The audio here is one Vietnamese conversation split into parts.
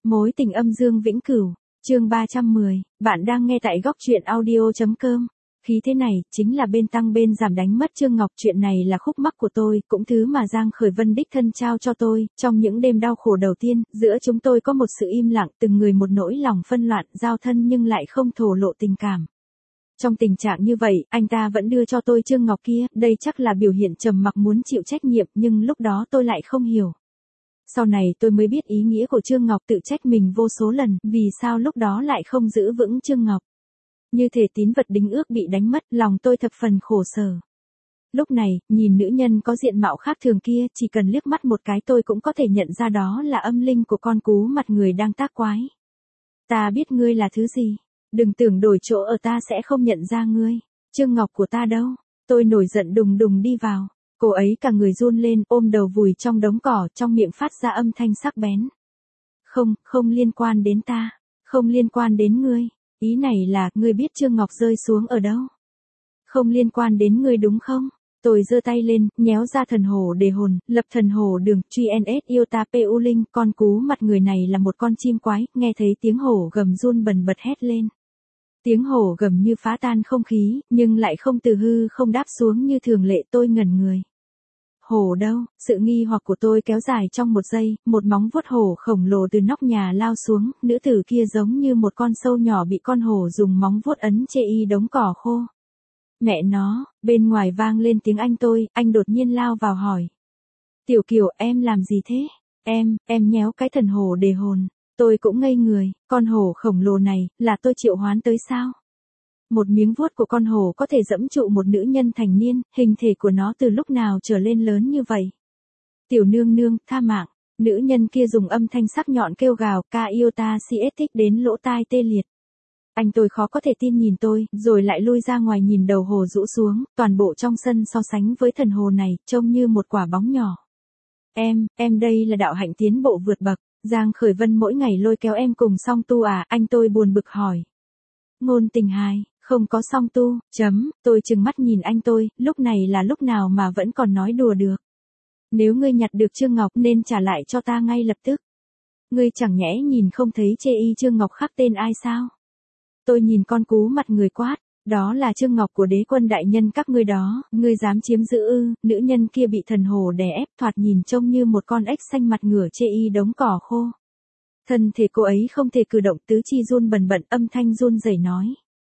Mối tình âm dương vĩnh cửu, chương 310, bạn đang nghe tại góc truyện audio.com. Khí thế này, chính là bên tăng bên giảm đánh mất Trương Ngọc. Chuyện này là khúc mắc của tôi, cũng thứ mà Giang Khởi Vân đích thân trao cho tôi. Trong những đêm đau khổ đầu tiên, giữa chúng tôi có một sự im lặng, từng người một nỗi lòng phân loạn, giao thân nhưng lại không thổ lộ tình cảm. Trong tình trạng như vậy, anh ta vẫn đưa cho tôi Trương Ngọc kia, đây chắc là biểu hiện trầm mặc muốn chịu trách nhiệm, nhưng lúc đó tôi lại không hiểu. Sau này tôi mới biết ý nghĩa của Trương Ngọc, tự trách mình vô số lần, vì sao lúc đó lại không giữ vững Trương Ngọc. Như thể tín vật đính ước bị đánh mất, lòng tôi thập phần khổ sở. Lúc này, nhìn nữ nhân có diện mạo khác thường kia, chỉ cần liếc mắt một cái tôi cũng có thể nhận ra đó là âm linh của con cú mặt người đang tác quái. Ta biết ngươi là thứ gì. Đừng tưởng đổi chỗ ở ta sẽ không nhận ra ngươi. Trương Ngọc của ta đâu? Tôi nổi giận đùng đùng đi vào. Cô ấy cả người run lên, ôm đầu vùi trong đống cỏ, trong miệng phát ra âm thanh sắc bén. Không liên quan đến ta. Không liên quan đến ngươi. Ý này là, ngươi biết Trương Ngọc rơi xuống ở đâu? Không liên quan đến ngươi đúng không? Tôi giơ tay lên, nhéo ra thần hổ đề hồn, lập thần hổ đường, truy ns yêu ta pu linh, con cú mặt người này là một con chim quái, nghe thấy tiếng hổ gầm run bần bật hét lên. Tiếng hổ gầm như phá tan không khí, nhưng lại không từ hư không đáp xuống như thường lệ. Tôi ngẩn người. Hổ đâu? Sự nghi hoặc của tôi kéo dài trong một giây, một móng vuốt hổ khổng lồ từ nóc nhà lao xuống, nữ tử kia giống như một con sâu nhỏ bị con hổ dùng móng vuốt ấn chê y đống cỏ khô. Mẹ nó, bên ngoài vang lên tiếng anh đột nhiên lao vào hỏi. Tiểu Kiều, em làm gì thế? Em nhéo cái thần hổ đề hồn. Tôi cũng ngây người, con hổ khổng lồ này, là tôi triệu hoán tới sao? Một miếng vuốt của con hổ có thể dẫm trụ một nữ nhân thành niên, hình thể của nó từ lúc nào trở lên lớn như vậy? Tiểu nương nương, tha mạng. Nữ nhân kia dùng âm thanh sắc nhọn kêu gào, ca yêu ta si thích đến lỗ tai tê liệt. Tôi khó có thể tin nhìn tôi, rồi lại lui ra ngoài nhìn đầu hồ rũ xuống, toàn bộ trong sân so sánh với thần hồ này, trông như một quả bóng nhỏ. Em đây là đạo hạnh tiến bộ vượt bậc, Giang Khởi Vân mỗi ngày lôi kéo em cùng song tu à, tôi buồn bực hỏi. Ngôn tình hài, không có song tu, tôi trừng mắt nhìn tôi, lúc này là lúc nào mà vẫn còn nói đùa được. Nếu ngươi nhặt được Trương Ngọc nên trả lại cho ta ngay lập tức. Ngươi chẳng nhẽ nhìn không thấy chê y Trương Ngọc khắc tên ai sao? Tôi nhìn con cú mặt người quát, đó là Trương Ngọc của đế quân đại nhân các ngươi đó, ngươi dám chiếm giữ ư? Nữ nhân kia bị thần hồ đè ép, thoạt nhìn trông như một con ếch xanh mặt ngửa chê y đống cỏ khô. Thân thể cô ấy không thể cử động, tứ chi run bần bật, âm thanh run rẩy nói.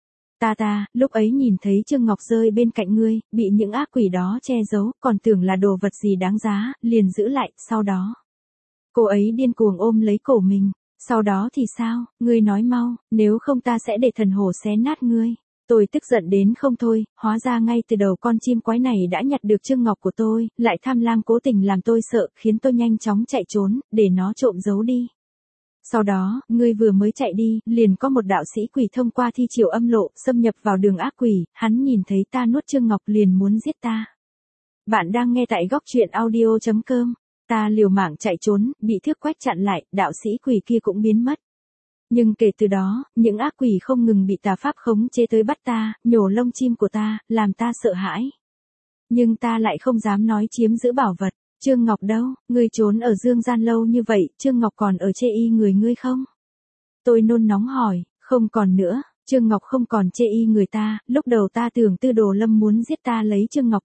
Ta, lúc ấy nhìn thấy Trương Ngọc rơi bên cạnh ngươi, bị những ác quỷ đó che giấu, còn tưởng là đồ vật gì đáng giá, liền giữ lại, sau đó. Cô ấy điên cuồng ôm lấy cổ mình. Sau đó thì sao, ngươi nói mau, nếu không ta sẽ để thần hổ xé nát ngươi. Tôi tức giận đến không thôi, hóa ra ngay từ đầu con chim quái này đã nhặt được Trương Ngọc của tôi, lại tham lam cố tình làm tôi sợ, khiến tôi nhanh chóng chạy trốn, để nó trộm giấu đi. Sau đó, ngươi vừa mới chạy đi, liền có một đạo sĩ quỷ thông qua thi triều âm lộ, xâm nhập vào đường ác quỷ, hắn nhìn thấy ta nuốt Trương Ngọc liền muốn giết ta. Bạn đang nghe tại góc truyện audio.com. Ta liều mạng chạy trốn, bị thước quách chặn lại, đạo sĩ quỷ kia cũng biến mất. Nhưng kể từ đó, những ác quỷ không ngừng bị tà pháp khống chế tới bắt ta, nhổ lông chim của ta, làm ta sợ hãi. Nhưng ta lại không dám nói chiếm giữ bảo vật. Trương Ngọc đâu, ngươi trốn ở dương gian lâu như vậy, Trương Ngọc còn ở chê y người ngươi không? Tôi nôn nóng hỏi, không còn nữa, Trương Ngọc không còn chê y người ta, lúc đầu ta tưởng Tư Đồ Lâm muốn giết ta lấy Trương Ngọc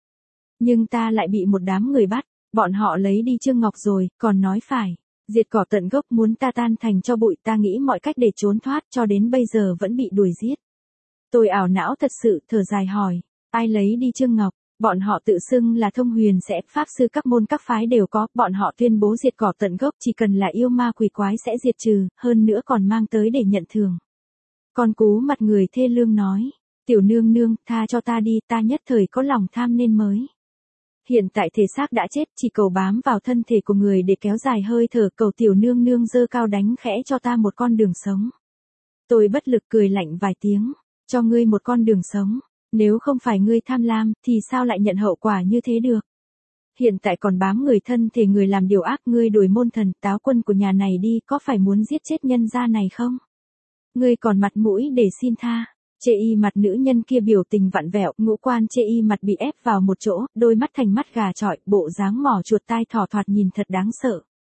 nhưng ta lại bị một đám người bắt. Bọn họ lấy đi Trương Ngọc rồi, còn nói phải diệt cỏ tận gốc, muốn ta tan thành cho bụi. Ta nghĩ mọi cách để trốn thoát, cho đến bây giờ vẫn bị đuổi giết. Tôi ảo não thật sự, thở dài hỏi, ai lấy đi Trương Ngọc? Bọn họ tự xưng là thông huyền sẽ, pháp sư các môn các phái đều có, bọn họ tuyên bố diệt cỏ tận gốc, chỉ cần là yêu ma quỷ quái sẽ diệt trừ, hơn nữa còn mang tới để nhận thưởng. Con cú mặt người thê lương nói, tiểu nương nương, tha cho ta đi, ta nhất thời có lòng tham nên mới. Hiện tại thể xác đã chết, chỉ cầu bám vào thân thể của người để kéo dài hơi thở, cầu tiểu nương nương giơ cao đánh khẽ cho ta một con đường sống. Tôi bất lực cười lạnh vài tiếng, cho ngươi một con đường sống, nếu không phải ngươi tham lam, thì sao lại nhận hậu quả như thế được? Hiện tại còn bám người thân thể người làm điều ác, ngươi đuổi môn thần, táo quân của nhà này đi, có phải muốn giết chết nhân gia này không? Ngươi còn mặt mũi để xin tha. Chê y mặt nữ nhân kia biểu tình vặn vẹo, ngũ quan chê y mặt bị ép vào một chỗ, đôi mắt thành mắt gà chọi, bộ dáng mỏ chuột tai thỏ thoạt nhìn thật đáng sợ.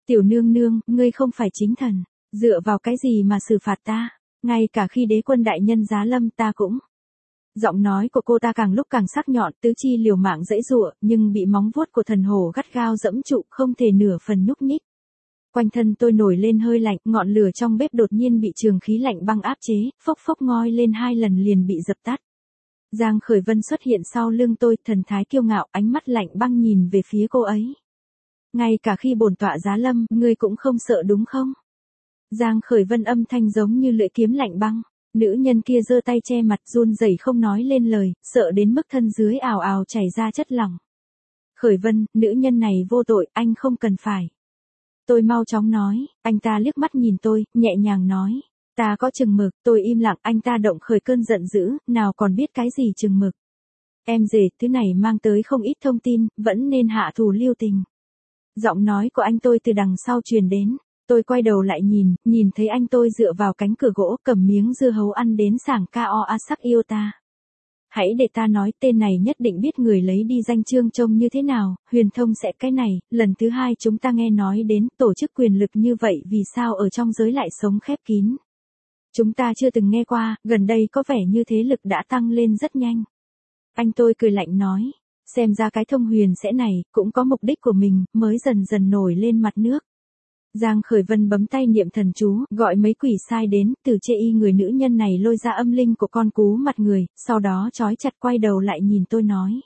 Tiểu nương nương, ngươi không phải chính thần, dựa vào cái gì mà xử phạt ta, ngay cả khi đế quân đại nhân giá lâm ta cũng. Giọng nói của cô ta càng lúc càng sắc nhọn, tứ chi liều mạng giãy giụa, nhưng bị móng vuốt của thần hổ gắt gao dẫm trụ, không thể nửa phần nhúc nhích. Quanh thân tôi nổi lên hơi lạnh, ngọn lửa trong bếp đột nhiên bị trường khí lạnh băng áp chế, phốc phốc ngoi lên 2 lần liền bị dập tắt. Giang Khởi Vân xuất hiện sau lưng tôi, thần thái kiêu ngạo, ánh mắt lạnh băng nhìn về phía cô ấy. Ngay cả khi bổn tọa giá lâm, ngươi cũng không sợ đúng không? Giang Khởi Vân âm thanh giống như lưỡi kiếm lạnh băng. Nữ nhân kia giơ tay che mặt run rẩy không nói lên lời, sợ đến mức thân dưới ào ào chảy ra chất lỏng. Khởi Vân, nữ nhân này vô tội, anh không cần phải. Tôi mau chóng nói, anh ta liếc mắt nhìn tôi, nhẹ nhàng nói. Ta có chừng mực, tôi im lặng, anh ta động khởi cơn giận dữ, nào còn biết cái gì chừng mực. Em rể, thứ này mang tới không ít thông tin, vẫn nên hạ thủ lưu tình. Giọng nói của anh tôi từ đằng sau truyền đến. Tôi quay đầu lại nhìn thấy anh tôi dựa vào cánh cửa gỗ cầm miếng dưa hấu ăn đến sảng ca o a sắc yêu ta. Hãy để ta nói, tên này nhất định biết người lấy đi danh chương trông như thế nào, huyền thông sẽ cái này, lần thứ 2 chúng ta nghe nói đến tổ chức quyền lực như vậy vì sao ở trong giới lại sống khép kín. Chúng ta chưa từng nghe qua, gần đây có vẻ như thế lực đã tăng lên rất nhanh. Anh tôi cười lạnh nói, xem ra cái thông huyền sẽ này, cũng có mục đích của mình, mới dần dần nổi lên mặt nước. Giang Khởi Vân bấm tay niệm thần chú, gọi mấy quỷ sai đến, từ chê y người nữ nhân này lôi ra âm linh của con cú mặt người, sau đó trói chặt quay đầu lại nhìn tôi nói.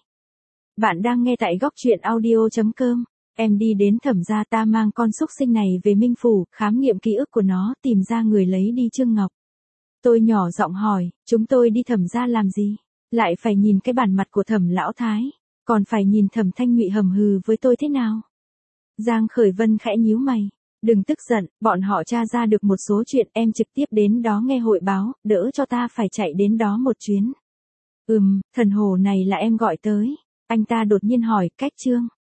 Bạn đang nghe tại góc truyện audio.com, em đi đến Thẩm gia, ta mang con súc sinh này về Minh Phủ, khám nghiệm ký ức của nó, tìm ra người lấy đi Trương Ngọc. Tôi nhỏ giọng hỏi, chúng tôi đi Thẩm gia làm gì? Lại phải nhìn cái bản mặt của Thẩm lão thái, còn phải nhìn Thẩm Thanh Nhụy hầm hừ với tôi thế nào? Giang Khởi Vân khẽ nhíu mày. Đừng tức giận, bọn họ tra ra được một số chuyện, em trực tiếp đến đó nghe hội báo, đỡ cho ta phải chạy đến đó một chuyến. Thần hồ này là em gọi tới. Anh ta đột nhiên hỏi, cách Trương